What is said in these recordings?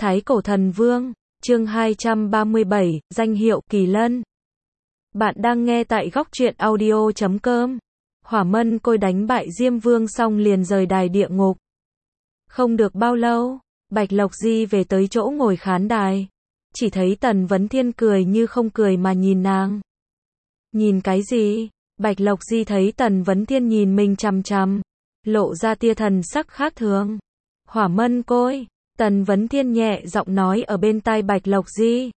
Thái Cổ Thần Vương, chương 237, danh hiệu Kỳ Lân. Bạn đang nghe tại góc truyện audio.com. Hỏa Mân Côi đánh bại Diêm Vương xong liền rời đài địa ngục. Không được bao lâu, Bạch Lộc Di về tới chỗ ngồi khán đài. Chỉ thấy Tần Vấn Thiên cười như không cười mà nhìn nàng. Nhìn cái gì? Bạch Lộc Di thấy Tần Vấn Thiên nhìn mình chằm chằm, lộ ra tia thần sắc khác thường. Hỏa Mân Côi, Tần Vấn Thiên nhẹ giọng nói ở bên tai Bạch Lộc Di.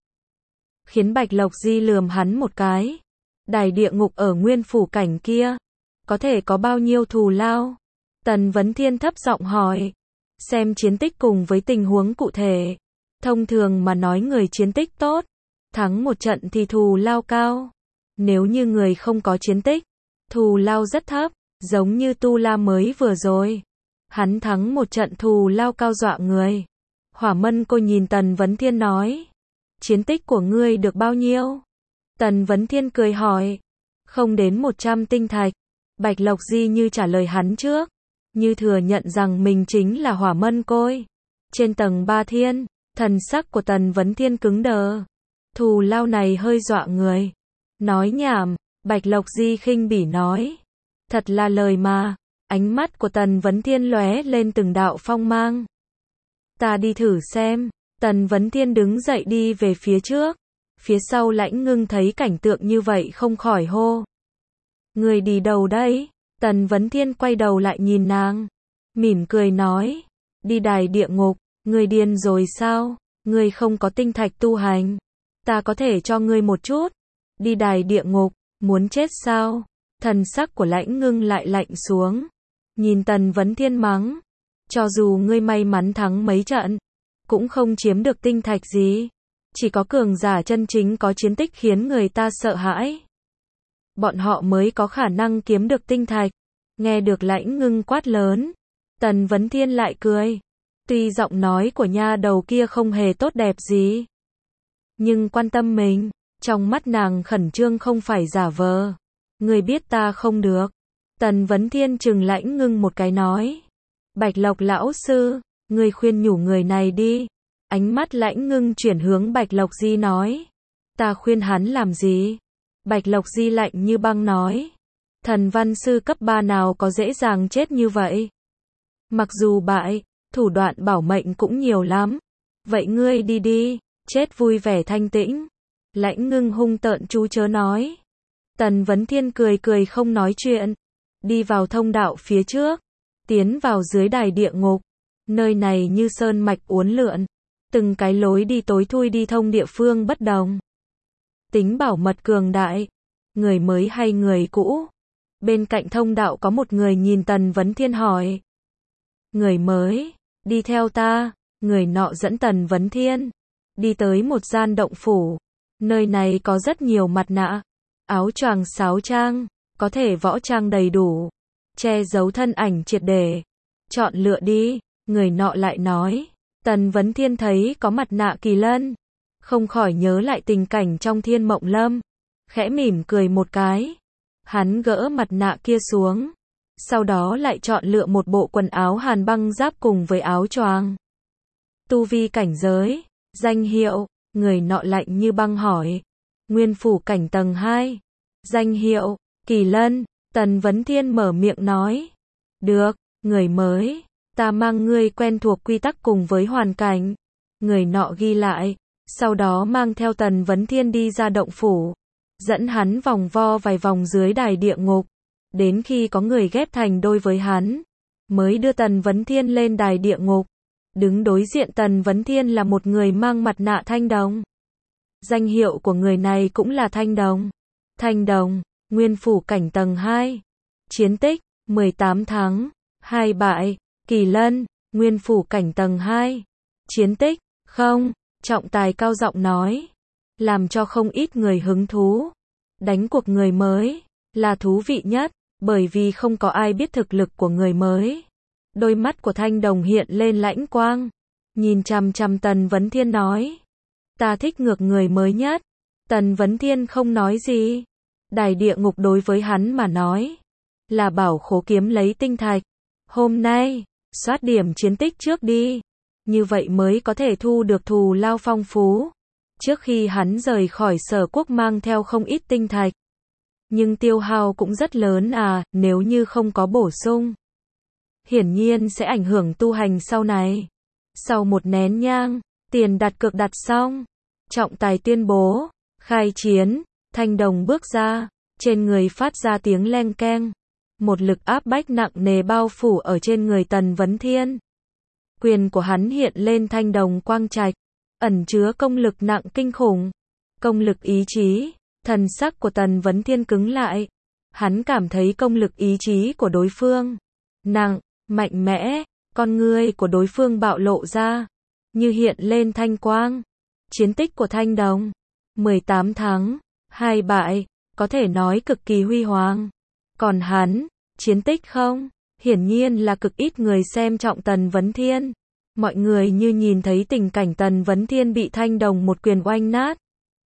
Khiến Bạch Lộc Di lườm hắn một cái. Đài địa ngục ở nguyên phủ cảnh kia, có thể có bao nhiêu thù lao? Tần Vấn Thiên thấp giọng hỏi. Xem chiến tích cùng với tình huống cụ thể. Thông thường mà nói người chiến tích tốt, thắng một trận thì thù lao cao. Nếu như người không có chiến tích, thù lao rất thấp, giống như Tu La mới vừa rồi. Hắn thắng một trận thù lao cao dọa người. Hỏa Mân Côi nhìn Tần Vấn Thiên nói. Chiến tích của ngươi được bao nhiêu? Tần Vấn Thiên cười hỏi. Không đến 100 tinh thạch. Bạch Lộc Di như trả lời hắn trước, như thừa nhận rằng mình chính là Hỏa Mân Côi. Trên tầng 3 thiên, thần sắc của Tần Vấn Thiên cứng đờ. Thù lao này hơi dọa người. Nói nhảm, Bạch Lộc Di khinh bỉ nói. Thật là lời mà. Ánh mắt của Tần Vấn Thiên lóe lên từng đạo phong mang. Ta đi thử xem. Tần Vấn Thiên đứng dậy đi về phía trước. Phía sau Lãnh Ngưng thấy cảnh tượng như vậy không khỏi hô. Người đi đâu đấy? Tần Vấn Thiên quay đầu lại nhìn nàng, mỉm cười nói. Đi đài địa ngục. Người điên rồi sao? Người không có tinh thạch tu hành, ta có thể cho ngươi một chút. Đi đài địa ngục, muốn chết sao? Thần sắc của Lãnh Ngưng lại lạnh xuống. Nhìn Tần Vấn Thiên mắng. Cho dù ngươi may mắn thắng mấy trận, cũng không chiếm được tinh thạch gì. Chỉ có cường giả chân chính có chiến tích khiến người ta sợ hãi, bọn họ mới có khả năng kiếm được tinh thạch. Nghe được Lãnh Ngưng quát lớn, Tần Vấn Thiên lại cười. Tuy giọng nói của nha đầu kia không hề tốt đẹp gì, nhưng quan tâm mình, trong mắt nàng khẩn trương không phải giả vờ. Người biết ta không được. Tần Vấn Thiên trừng Lãnh Ngưng một cái nói. Bạch Lộc lão sư, người khuyên nhủ người này đi. Ánh mắt Lãnh Ngưng chuyển hướng Bạch Lộc Di nói. Ta khuyên hắn làm gì? Bạch Lộc Di lạnh như băng nói. Thần văn sư cấp 3 nào có dễ dàng chết như vậy? Mặc dù bại, thủ đoạn bảo mệnh cũng nhiều lắm. Vậy ngươi đi đi, chết vui vẻ thanh tĩnh. Lãnh Ngưng hung tợn chú chớ nói. Tần Vấn Thiên cười cười không nói chuyện. Đi vào thông đạo phía trước, tiến vào dưới đài địa ngục. Nơi này như sơn mạch uốn lượn, từng cái lối đi tối thui đi thông địa phương bất đồng. Tính bảo mật cường đại, người mới hay người cũ? Bên cạnh thông đạo có một người nhìn Tần Vấn Thiên hỏi. Người mới, đi theo ta. Người nọ dẫn Tần Vấn Thiên đi tới một gian động phủ. Nơi này có rất nhiều mặt nạ, áo choàng sáo trang, có thể võ trang đầy đủ, che giấu thân ảnh triệt để. Chọn lựa đi, người nọ lại nói. Tần Vấn Thiên thấy có mặt nạ Kỳ Lân, không khỏi nhớ lại tình cảnh trong Thiên Mộng Lâm, khẽ mỉm cười một cái. Hắn gỡ mặt nạ kia xuống, sau đó lại chọn lựa một bộ quần áo hàn băng giáp cùng với áo choàng. Tu vi cảnh giới, danh hiệu, người nọ lạnh như băng hỏi. Nguyên phủ cảnh tầng 2. Danh hiệu, Kỳ Lân. Tần Vấn Thiên mở miệng nói. Được, người mới, ta mang ngươi quen thuộc quy tắc cùng với hoàn cảnh. Người nọ ghi lại, sau đó mang theo Tần Vấn Thiên đi ra động phủ, dẫn hắn vòng vo vài vòng dưới đài địa ngục, đến khi có người ghép thành đôi với hắn, mới đưa Tần Vấn Thiên lên đài địa ngục. Đứng đối diện Tần Vấn Thiên là một người mang mặt nạ Thanh Đồng. Danh hiệu của người này cũng là Thanh Đồng. Thanh Đồng, nguyên phủ cảnh tầng 2. Chiến tích, 18 thắng, 2 bại. Kỳ Lân, nguyên phủ cảnh tầng 2. Chiến tích, không. Trọng tài cao giọng nói, làm cho không ít người hứng thú. Đánh cuộc người mới là thú vị nhất, bởi vì không có ai biết thực lực của người mới. Đôi mắt của Thanh Đồng hiện lên lãnh quang, nhìn chằm chằm Tần Vấn Thiên nói. Ta thích ngược người mới nhất. Tần Vấn Thiên không nói gì. Đài địa ngục đối với hắn mà nói là bảo khố kiếm lấy tinh thạch. Hôm nay, soát điểm chiến tích trước đi. như vậy mới có thể thu được thù lao phong phú. Trước khi hắn rời khỏi Sở Quốc mang theo không ít tinh thạch. Nhưng tiêu hao cũng rất lớn nếu như không có bổ sung. Hiển nhiên sẽ ảnh hưởng tu hành sau này. Sau một nén nhang, tiền đặt cược đặt xong. Trọng tài tuyên bố, khai chiến, Thanh Đồng bước ra, trên người phát ra tiếng leng keng. Một lực áp bách nặng nề bao phủ ở trên người Tần Vấn Thiên. Quyền của hắn hiện lên thanh đồng quang trạch, ẩn chứa công lực nặng kinh khủng. Công lực ý chí, thần sắc của Tần Vấn Thiên cứng lại. Hắn cảm thấy công lực ý chí của đối phương nặng, mạnh mẽ, con ngươi của đối phương bạo lộ ra, như hiện lên thanh quang. Chiến tích của Thanh Đồng, 18 thắng, 2 bại, có thể nói cực kỳ huy hoàng. Còn hắn, chiến tích không? Hiển nhiên là cực ít người xem trọng Tần Vấn Thiên. Mọi người như nhìn thấy tình cảnh Tần Vấn Thiên bị Thanh Đồng một quyền oanh nát.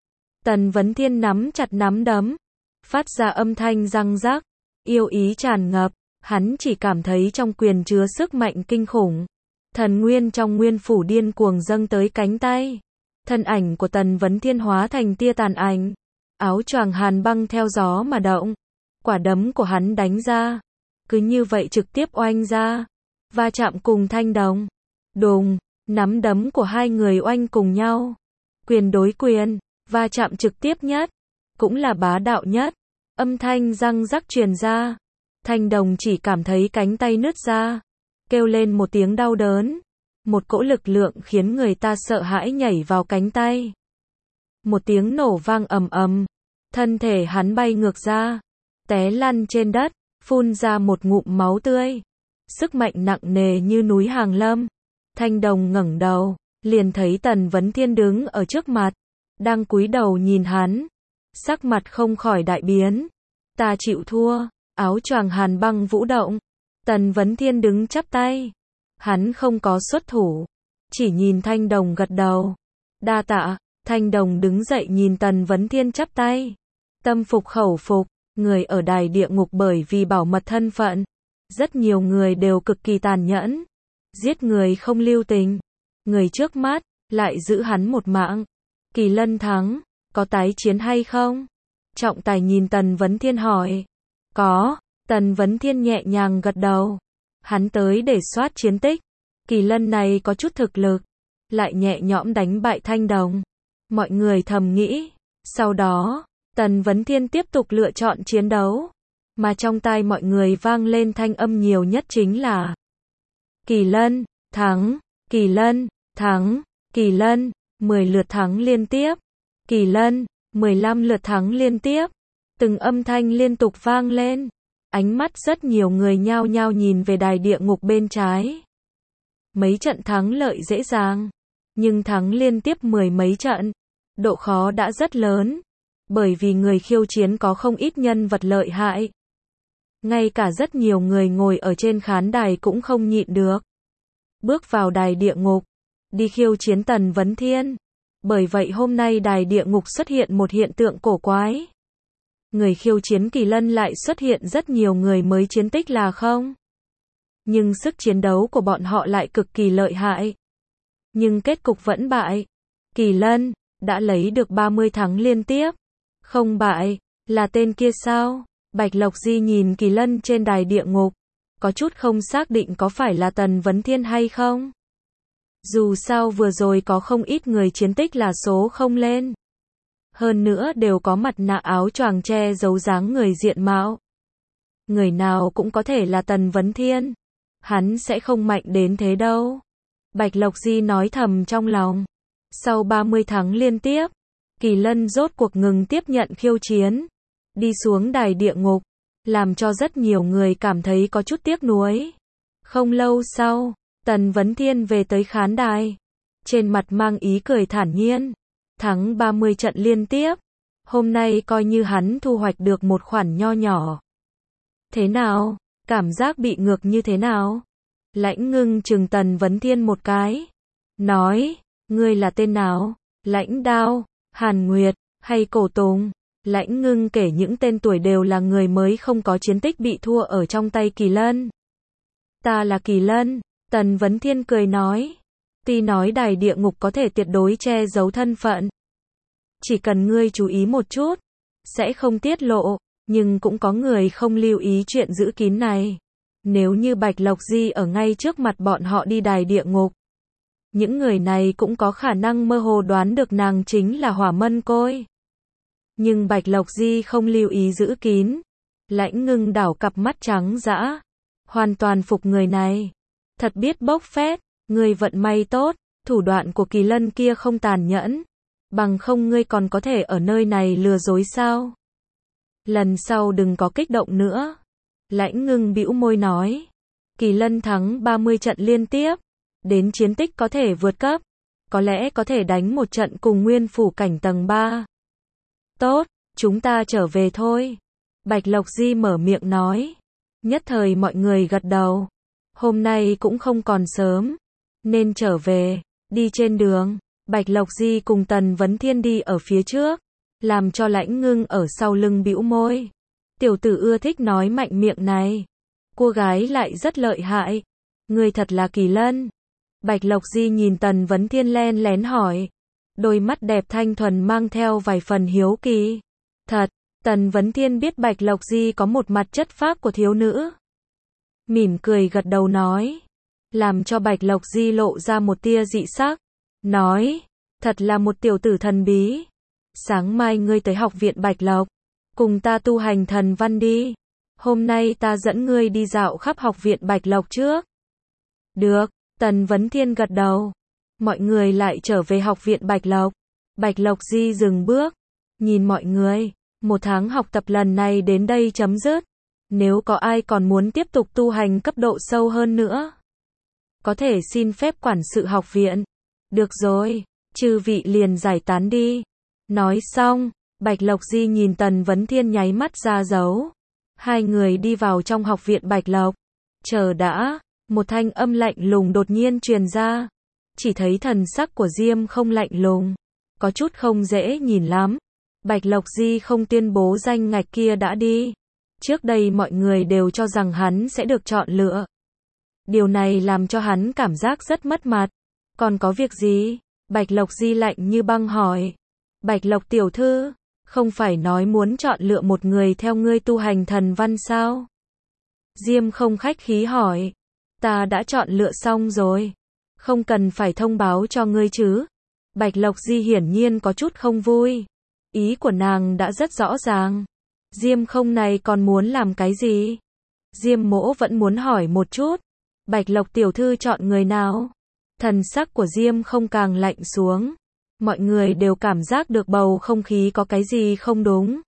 Tần Vấn Thiên nắm chặt nắm đấm, phát ra âm thanh răng rắc, yêu ý tràn ngập, hắn chỉ cảm thấy trong quyền chứa sức mạnh kinh khủng. Thần nguyên trong nguyên phủ điên cuồng dâng tới cánh tay. Thân ảnh của Tần Vấn Thiên hóa thành tia tàn ảnh, áo choàng hàn băng theo gió mà động. Quả đấm của hắn đánh ra, cứ như vậy trực tiếp oanh ra, va chạm cùng Thanh Đồng. Đùng, nắm đấm của hai người oanh cùng nhau. Quyền đối quyền, va chạm trực tiếp nhất, cũng là bá đạo nhất. Âm thanh răng rắc truyền ra. Thanh Đồng chỉ cảm thấy cánh tay nứt ra, kêu lên một tiếng đau đớn. Một cỗ lực lượng khiến người ta sợ hãi nhảy vào cánh tay. Một tiếng nổ vang ầm ầm, thân thể hắn bay ngược ra, té lăn trên đất, phun ra một ngụm máu tươi. Sức mạnh nặng nề như núi Hàng Lâm. Thanh Đồng ngẩng đầu, liền thấy Tần Vấn Thiên đứng ở trước mặt, đang cúi đầu nhìn hắn. Sắc mặt không khỏi đại biến. Ta chịu thua. Áo choàng hàn băng vũ động. Tần Vấn Thiên đứng chắp tay. Hắn không có xuất thủ, chỉ nhìn Thanh Đồng gật đầu. Đa tạ. Thanh Đồng đứng dậy nhìn Tần Vấn Thiên chắp tay. Tâm phục khẩu phục. Người ở đài địa ngục bởi vì bảo mật thân phận, rất nhiều người đều cực kỳ tàn nhẫn, giết người không lưu tình. Người trước mắt lại giữ hắn một mạng. Kỳ Lân thắng, có tái chiến hay không? Trọng tài nhìn Tần Vấn Thiên hỏi. Có. Tần Vấn Thiên nhẹ nhàng gật đầu. Hắn tới để soát chiến tích. Kỳ Lân này có chút thực lực, lại nhẹ nhõm đánh bại Thanh Đồng. Mọi người thầm nghĩ. Sau đó, Tần Vấn Thiên tiếp tục lựa chọn chiến đấu, mà trong tai mọi người vang lên thanh âm nhiều nhất chính là Kỳ Lân thắng, Kỳ Lân thắng, Kỳ Lân 10 lượt thắng liên tiếp, Kỳ Lân 15 lượt thắng liên tiếp. Từng âm thanh liên tục vang lên. Ánh mắt rất nhiều người nhao nhao nhìn về đài địa ngục bên trái. Mấy trận thắng lợi dễ dàng, nhưng thắng liên tiếp 10 mấy trận, độ khó đã rất lớn. Bởi vì người khiêu chiến có không ít nhân vật lợi hại. Ngay cả rất nhiều người ngồi ở trên khán đài cũng không nhịn được. Bước vào đài địa ngục, đi khiêu chiến Tần Vấn Thiên. Bởi vậy hôm nay đài địa ngục xuất hiện một hiện tượng cổ quái. Người khiêu chiến Kỳ Lân lại xuất hiện rất nhiều người mới chiến tích là không. Nhưng sức chiến đấu của bọn họ lại cực kỳ lợi hại. Nhưng kết cục vẫn bại. Kỳ Lân đã lấy được 30 thắng liên tiếp. Không bại, là tên kia sao? Bạch Lộc Di nhìn Kỳ Lân trên đài địa ngục, có chút không xác định có phải là Tần Vấn Thiên hay không. Dù sao vừa rồi có không ít người chiến tích là số không lên. Hơn nữa đều có mặt nạ áo choàng che giấu dáng người diện mạo. Người nào cũng có thể là Tần Vấn Thiên. Hắn sẽ không mạnh đến thế đâu. Bạch Lộc Di nói thầm trong lòng. Sau 30 thắng liên tiếp, Kỳ Lân rốt cuộc ngừng tiếp nhận khiêu chiến, đi xuống đài địa ngục, làm cho rất nhiều người cảm thấy có chút tiếc nuối. Không lâu sau, Tần Vấn Thiên về tới khán đài, trên mặt mang ý cười thản nhiên, thắng 30 trận liên tiếp, hôm nay coi như hắn thu hoạch được một khoản nho nhỏ. Thế nào? Cảm giác bị ngược như thế nào? Lãnh Ngưng chừng Tần Vấn Thiên một cái, nói, ngươi là tên nào? Lãnh Đao, Hàn Nguyệt, hay Cổ Tùng? Lãnh Ngưng kể những tên tuổi đều là người mới không có chiến tích bị thua ở trong tay Kỳ Lân. Ta là Kỳ Lân, Tần Vấn Thiên cười nói. Tuy nói đài địa ngục có thể tuyệt đối che giấu thân phận. Chỉ cần ngươi chú ý một chút, sẽ không tiết lộ, nhưng cũng có người không lưu ý chuyện giữ kín này. Nếu như Bạch Lộc Di ở ngay trước mặt bọn họ đi đài địa ngục, những người này cũng có khả năng mơ hồ đoán được nàng chính là Hỏa Mân Côi. Nhưng Bạch Lộc Di không lưu ý giữ kín. Lãnh Ngưng đảo cặp mắt trắng dã, hoàn toàn phục người này. Thật biết bốc phét, ngươi vận may tốt, thủ đoạn của Kỳ Lân kia không tàn nhẫn. Bằng không ngươi còn có thể ở nơi này lừa dối sao? Lần sau đừng có kích động nữa. Lãnh Ngưng bĩu môi nói. Kỳ Lân thắng 30 trận liên tiếp. Đến chiến tích có thể vượt cấp. Có lẽ có thể đánh một trận cùng Nguyên Phủ cảnh tầng 3. Tốt, chúng ta trở về thôi. Bạch Lộc Di mở miệng nói. Nhất thời mọi người gật đầu. Hôm nay cũng không còn sớm, nên trở về. Đi trên đường, Bạch Lộc Di cùng Tần Vấn Thiên đi ở phía trước, làm cho Lãnh Ngưng ở sau lưng bĩu môi. Tiểu tử ưa thích nói mạnh miệng này. Cô gái lại rất lợi hại. Ngươi thật là Kỳ Lân. Bạch Lộc Di nhìn Tần Vấn Thiên len lén hỏi. Đôi mắt đẹp thanh thuần mang theo vài phần hiếu kỳ. Thật, Tần Vấn Thiên biết Bạch Lộc Di có một mặt chất phác của thiếu nữ. Mỉm cười gật đầu nói. Làm cho Bạch Lộc Di lộ ra một tia dị sắc. Nói, thật là một tiểu tử thần bí. Sáng mai ngươi tới học viện Bạch Lộc, cùng ta tu hành thần văn đi. Hôm nay ta dẫn ngươi đi dạo khắp học viện Bạch Lộc trước. Được, Tần Vấn Thiên gật đầu. Mọi người lại trở về học viện Bạch Lộc. Bạch Lộc Di dừng bước, nhìn mọi người. 1 tháng học tập lần này đến đây chấm dứt. Nếu có ai còn muốn tiếp tục tu hành cấp độ sâu hơn nữa, có thể xin phép quản sự học viện. Được rồi, chư vị liền giải tán đi. Nói xong, Bạch Lộc Di nhìn Tần Vấn Thiên nháy mắt ra dấu. Hai người đi vào trong học viện Bạch Lộc. Chờ đã, một thanh âm lạnh lùng đột nhiên truyền ra. Chỉ thấy thần sắc của Diêm Không lạnh lùng, có chút không dễ nhìn lắm. Bạch Lộc Di không tuyên bố danh ngạch kia đã đi. Trước đây mọi người đều cho rằng hắn sẽ được chọn lựa. Điều này làm cho hắn cảm giác rất mất mặt. Còn có việc gì? Bạch Lộc Di lạnh như băng hỏi. Bạch Lộc tiểu thư, không phải nói muốn chọn lựa một người theo ngươi tu hành thần văn sao? Diêm Không khách khí hỏi. Ta đã chọn lựa xong rồi. Không cần phải thông báo cho ngươi chứ? Bạch Lộc Di hiển nhiên có chút không vui. Ý của nàng đã rất rõ ràng. Diêm Không này còn muốn làm cái gì? Diêm Mỗ vẫn muốn hỏi một chút. Bạch Lộc tiểu thư chọn người nào? Thần sắc của Diêm Không càng lạnh xuống. Mọi người đều cảm giác được bầu không khí có cái gì không đúng.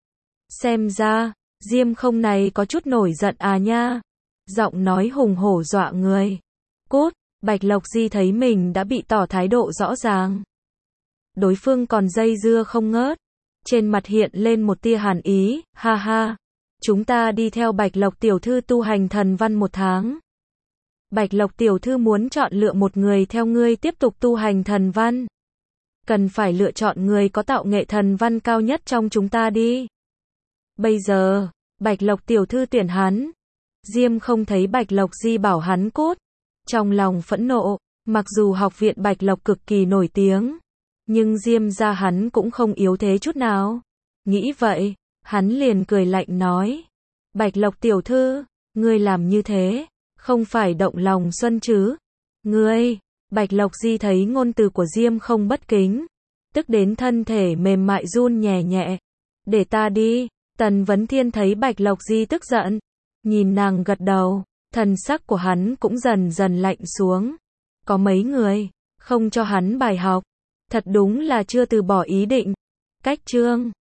Xem ra, Diêm Không này có chút nổi giận à nha. Giọng nói hùng hổ dọa người. Cút, Bạch Lộc Di thấy mình đã bị tỏ thái độ rõ ràng. Đối phương còn dây dưa không ngớt. Trên mặt hiện lên một tia hàn ý, ha ha. Chúng ta đi theo Bạch Lộc tiểu thư tu hành thần văn 1 tháng. Bạch Lộc tiểu thư muốn chọn lựa một người theo ngươi tiếp tục tu hành thần văn. Cần phải lựa chọn người có tạo nghệ thần văn cao nhất trong chúng ta đi. Bây giờ, Bạch Lộc tiểu thư tuyển hắn. Diêm Không thấy Bạch Lộc Di bảo hắn cút. Trong lòng phẫn nộ, mặc dù học viện Bạch Lộc cực kỳ nổi tiếng, nhưng Diêm gia hắn cũng không yếu thế chút nào. Nghĩ vậy, hắn liền cười lạnh nói. Bạch Lộc tiểu thư, ngươi làm như thế, không phải động lòng xuân chứ? Ngươi, Bạch Lộc Di thấy ngôn từ của Diêm Không bất kính, tức đến thân thể mềm mại run nhẹ nhẹ. Để ta đi. Tần Vấn Thiên thấy Bạch Lộc Di tức giận, nhìn nàng gật đầu, thần sắc của hắn cũng dần dần lạnh xuống. Có mấy người không cho hắn bài học, thật đúng là chưa từ bỏ ý định. Cách chương